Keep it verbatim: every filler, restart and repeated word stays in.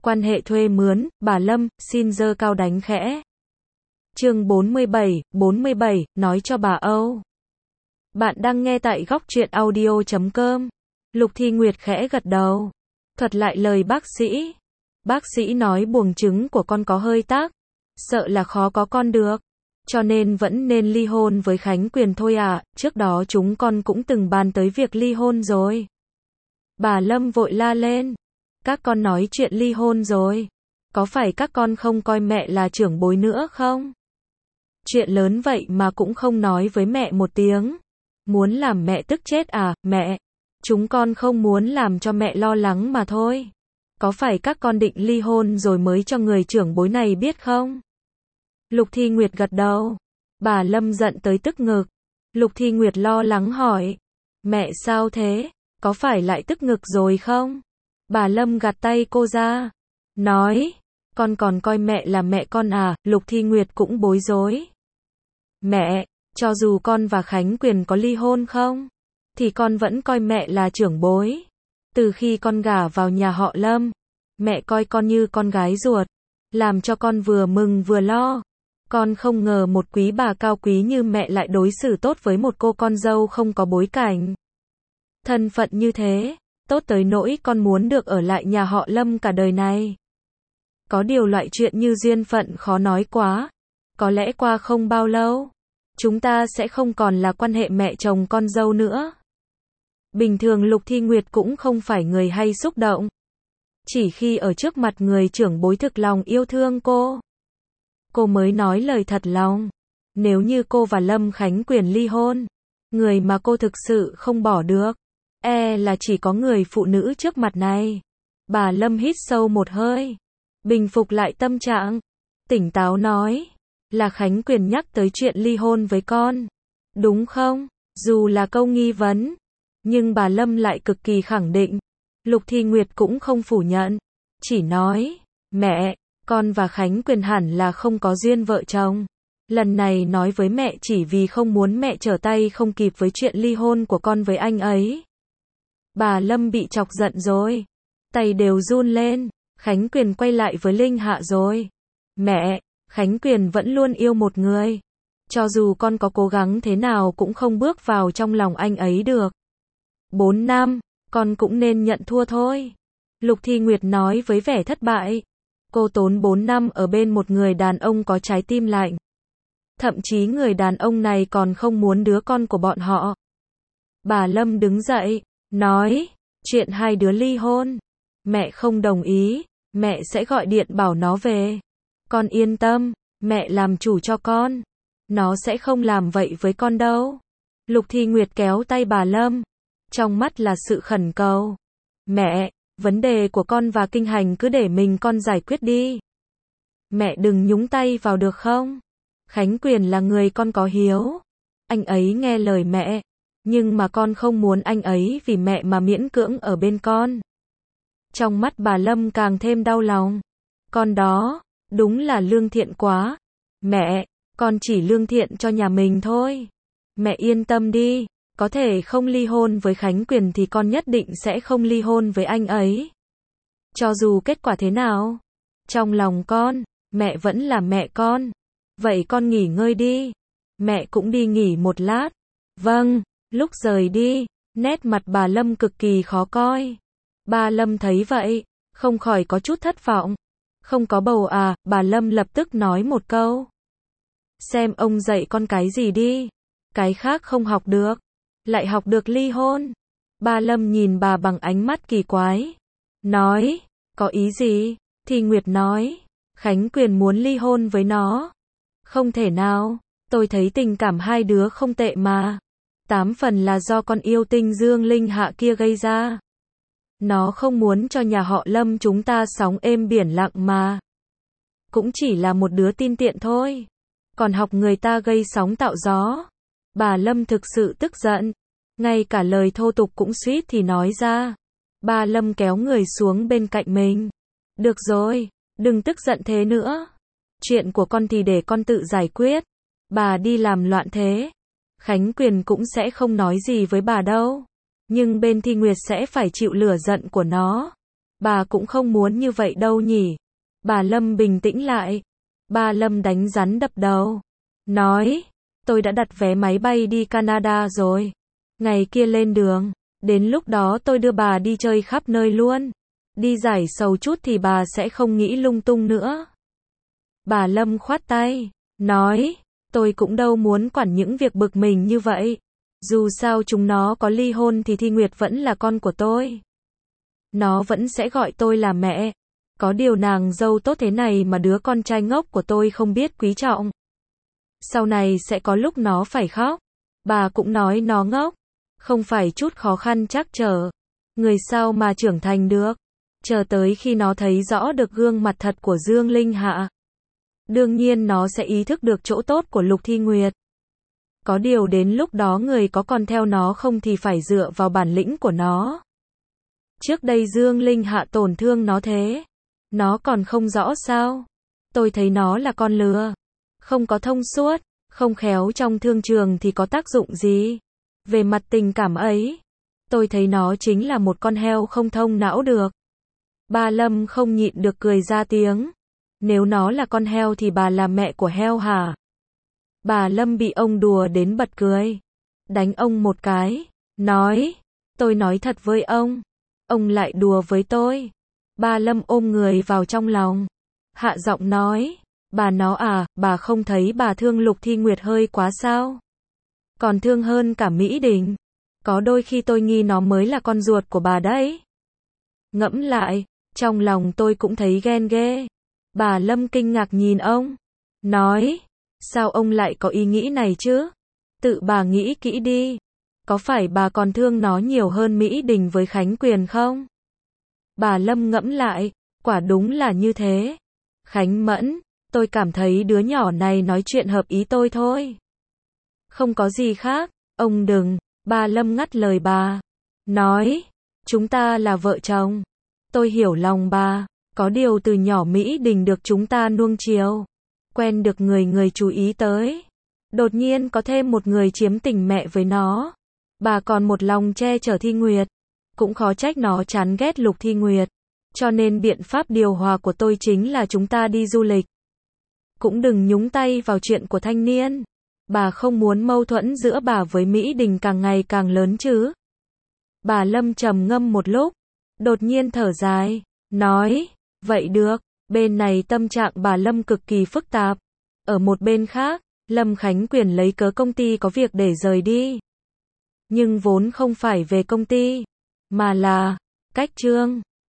Quan hệ thuê mướn, bà Lâm, xin giơ cao đánh khẽ. Chương bốn mươi bảy, bốn mươi bảy, nói cho bà Âu. Bạn đang nghe tại góc truyện audio chấm com. Lục Thi Nguyệt khẽ gật đầu. Thuật lại lời bác sĩ. Bác sĩ nói buồng trứng của con có hơi tắc. Sợ là khó có con được. Cho nên vẫn nên ly hôn với Khánh Quyền thôi à, trước đó chúng con cũng từng bàn tới việc ly hôn rồi. Bà Lâm vội la lên. Các con nói chuyện ly hôn rồi. Có phải các con không coi mẹ là trưởng bối nữa không? Chuyện lớn vậy mà cũng không nói với mẹ một tiếng. Muốn làm mẹ tức chết à, mẹ? Chúng con không muốn làm cho mẹ lo lắng mà thôi. Có phải các con định ly hôn rồi mới cho người trưởng bối này biết không? Lục Thi Nguyệt gật đầu. Bà Lâm giận tới tức ngực. Lục Thi Nguyệt lo lắng hỏi. Mẹ sao thế? Có phải lại tức ngực rồi không? Bà Lâm gạt tay cô ra. Nói. Con còn coi mẹ là mẹ con à? Lục Thi Nguyệt cũng bối rối. Mẹ, cho dù con và Khánh Quyền có ly hôn không? Thì con vẫn coi mẹ là trưởng bối. Từ khi con gả vào nhà họ Lâm, mẹ coi con như con gái ruột. Làm cho con vừa mừng vừa lo. Con không ngờ một quý bà cao quý như mẹ lại đối xử tốt với một cô con dâu không có bối cảnh. Thân phận như thế, tốt tới nỗi con muốn được ở lại nhà họ Lâm cả đời này. Có điều loại chuyện như duyên phận khó nói quá. Có lẽ qua không bao lâu, chúng ta sẽ không còn là quan hệ mẹ chồng con dâu nữa. Bình thường Lục Thi Nguyệt cũng không phải người hay xúc động. Chỉ khi ở trước mặt người trưởng bối thực lòng yêu thương cô, cô mới nói lời thật lòng. Nếu như cô và Lâm Khánh Quyền ly hôn, người mà cô thực sự không bỏ được, e là chỉ có người phụ nữ trước mặt này. Bà Lâm hít sâu một hơi, bình phục lại tâm trạng, tỉnh táo nói, là Khánh Quyền nhắc tới chuyện ly hôn với con, đúng không? Dù là câu nghi vấn, nhưng bà Lâm lại cực kỳ khẳng định. Lục Thi Nguyệt cũng không phủ nhận, chỉ nói, mẹ, con và Khánh Quyền hẳn là không có duyên vợ chồng. Lần này nói với mẹ chỉ vì không muốn mẹ trở tay không kịp với chuyện ly hôn của con với anh ấy. Bà Lâm bị chọc giận rồi, tay đều run lên. Khánh Quyền quay lại với Linh Hạ rồi. Mẹ, Khánh Quyền vẫn luôn yêu một người. Cho dù con có cố gắng thế nào cũng không bước vào trong lòng anh ấy được. Bốn năm, con cũng nên nhận thua thôi. Lục Thi Nguyệt nói với vẻ thất bại. Cô tốn bốn năm ở bên một người đàn ông có trái tim lạnh. Thậm chí người đàn ông này còn không muốn đứa con của bọn họ. Bà Lâm đứng dậy, nói, chuyện hai đứa ly hôn, mẹ không đồng ý, mẹ sẽ gọi điện bảo nó về. Con yên tâm, mẹ làm chủ cho con. Nó sẽ không làm vậy với con đâu. Lục Thi Nguyệt kéo tay bà Lâm, trong mắt là sự khẩn cầu. Mẹ, vấn đề của con và Kinh Hành cứ để mình con giải quyết đi. Mẹ đừng nhúng tay vào được không? Khánh Quyền là người con có hiếu. Anh ấy nghe lời mẹ, nhưng mà con không muốn anh ấy vì mẹ mà miễn cưỡng ở bên con. Trong mắt bà Lâm càng thêm đau lòng. Con đó, đúng là lương thiện quá. Mẹ, con chỉ lương thiện cho nhà mình thôi. Mẹ yên tâm đi, có thể không ly hôn với Khánh Quyền thì con nhất định sẽ không ly hôn với anh ấy. Cho dù kết quả thế nào, trong lòng con, mẹ vẫn là mẹ con. Vậy con nghỉ ngơi đi. Mẹ cũng đi nghỉ một lát. Vâng, lúc rời đi, nét mặt bà Lâm cực kỳ khó coi. Bà Lâm thấy vậy, không khỏi có chút thất vọng. Không có bầu à, bà Lâm lập tức nói một câu. Xem ông dạy con cái gì đi. Cái khác không học được, lại học được ly hôn. Bà Lâm nhìn bà bằng ánh mắt kỳ quái. Nói, có ý gì? Thi Nguyệt nói, Khánh Quyền muốn ly hôn với nó. Không thể nào, tôi thấy tình cảm hai đứa không tệ mà. Tám phần là do con yêu tinh Dương Linh Hạ kia gây ra. Nó không muốn cho nhà họ Lâm chúng ta sóng êm biển lặng mà. Cũng chỉ là một đứa tin tiện thôi. Còn học người ta gây sóng tạo gió. Bà Lâm thực sự tức giận. Ngay cả lời thô tục cũng suýt thì nói ra. Bà Lâm kéo người xuống bên cạnh mình. Được rồi, đừng tức giận thế nữa. Chuyện của con thì để con tự giải quyết. Bà đi làm loạn thế, Khánh Quyền cũng sẽ không nói gì với bà đâu. Nhưng bên Thi Nguyệt sẽ phải chịu lửa giận của nó. Bà cũng không muốn như vậy đâu nhỉ. Bà Lâm bình tĩnh lại. Bà Lâm đánh rắn đập đầu. Nói, tôi đã đặt vé máy bay đi Canada rồi. Ngày kia lên đường. Đến lúc đó tôi đưa bà đi chơi khắp nơi luôn. Đi giải sầu chút thì bà sẽ không nghĩ lung tung nữa. Bà Lâm khoát tay. Nói, tôi cũng đâu muốn quản những việc bực mình như vậy. Dù sao chúng nó có ly hôn thì Thi Nguyệt vẫn là con của tôi. Nó vẫn sẽ gọi tôi là mẹ. Có điều nàng dâu tốt thế này mà đứa con trai ngốc của tôi không biết quý trọng. Sau này sẽ có lúc nó phải khóc. Bà cũng nói nó ngốc. Không phải chút khó khăn trắc trở. Người sao mà trưởng thành được. Chờ tới khi nó thấy rõ được gương mặt thật của Dương Linh Hạ. Đương nhiên nó sẽ ý thức được chỗ tốt của Lục Thi Nguyệt. Có điều đến lúc đó người có con theo nó không thì phải dựa vào bản lĩnh của nó. Trước đây Dương Linh Hạ tổn thương nó thế. Nó còn không rõ sao. Tôi thấy nó là con lừa. Không có thông suốt, không khéo trong thương trường thì có tác dụng gì. Về mặt tình cảm ấy, tôi thấy nó chính là một con heo không thông não được. Bà Lâm không nhịn được cười ra tiếng. Nếu nó là con heo thì bà là mẹ của heo hả? Bà Lâm bị ông đùa đến bật cười. Đánh ông một cái. Nói, tôi nói thật với ông. Ông lại đùa với tôi. Bà Lâm ôm người vào trong lòng. Hạ giọng nói. Bà nó à, bà không thấy bà thương Lục Thi Nguyệt hơi quá sao? Còn thương hơn cả Mỹ Đình. Có đôi khi tôi nghi nó mới là con ruột của bà đấy. Ngẫm lại, trong lòng tôi cũng thấy ghen ghê. Bà Lâm kinh ngạc nhìn ông. Nói, sao ông lại có ý nghĩ này chứ? Tự bà nghĩ kỹ đi. Có phải bà còn thương nó nhiều hơn Mỹ Đình với Khánh Quyền không? Bà Lâm ngẫm lại, quả đúng là như thế. Khánh Mẫn, tôi cảm thấy đứa nhỏ này nói chuyện hợp ý tôi thôi. Không có gì khác, ông đừng. Bà Lâm ngắt lời bà. Nói, chúng ta là vợ chồng. Tôi hiểu lòng bà. Có điều từ nhỏ Mỹ Đình được chúng ta nuông chiều. Quen được người người chú ý tới. Đột nhiên có thêm một người chiếm tình mẹ với nó. Bà còn một lòng che chở Thi Nguyệt. Cũng khó trách nó chán ghét Lục Thi Nguyệt. Cho nên biện pháp điều hòa của tôi chính là chúng ta đi du lịch. Cũng đừng nhúng tay vào chuyện của thanh niên. Bà không muốn mâu thuẫn giữa bà với Mỹ Đình càng ngày càng lớn chứ. Bà Lâm trầm ngâm một lúc. Đột nhiên thở dài. Nói, vậy được. Bên này tâm trạng bà Lâm cực kỳ phức tạp. Ở một bên khác, Lâm Khánh Quyền lấy cớ công ty có việc để rời đi. Nhưng vốn không phải về công ty, mà là cách Trương.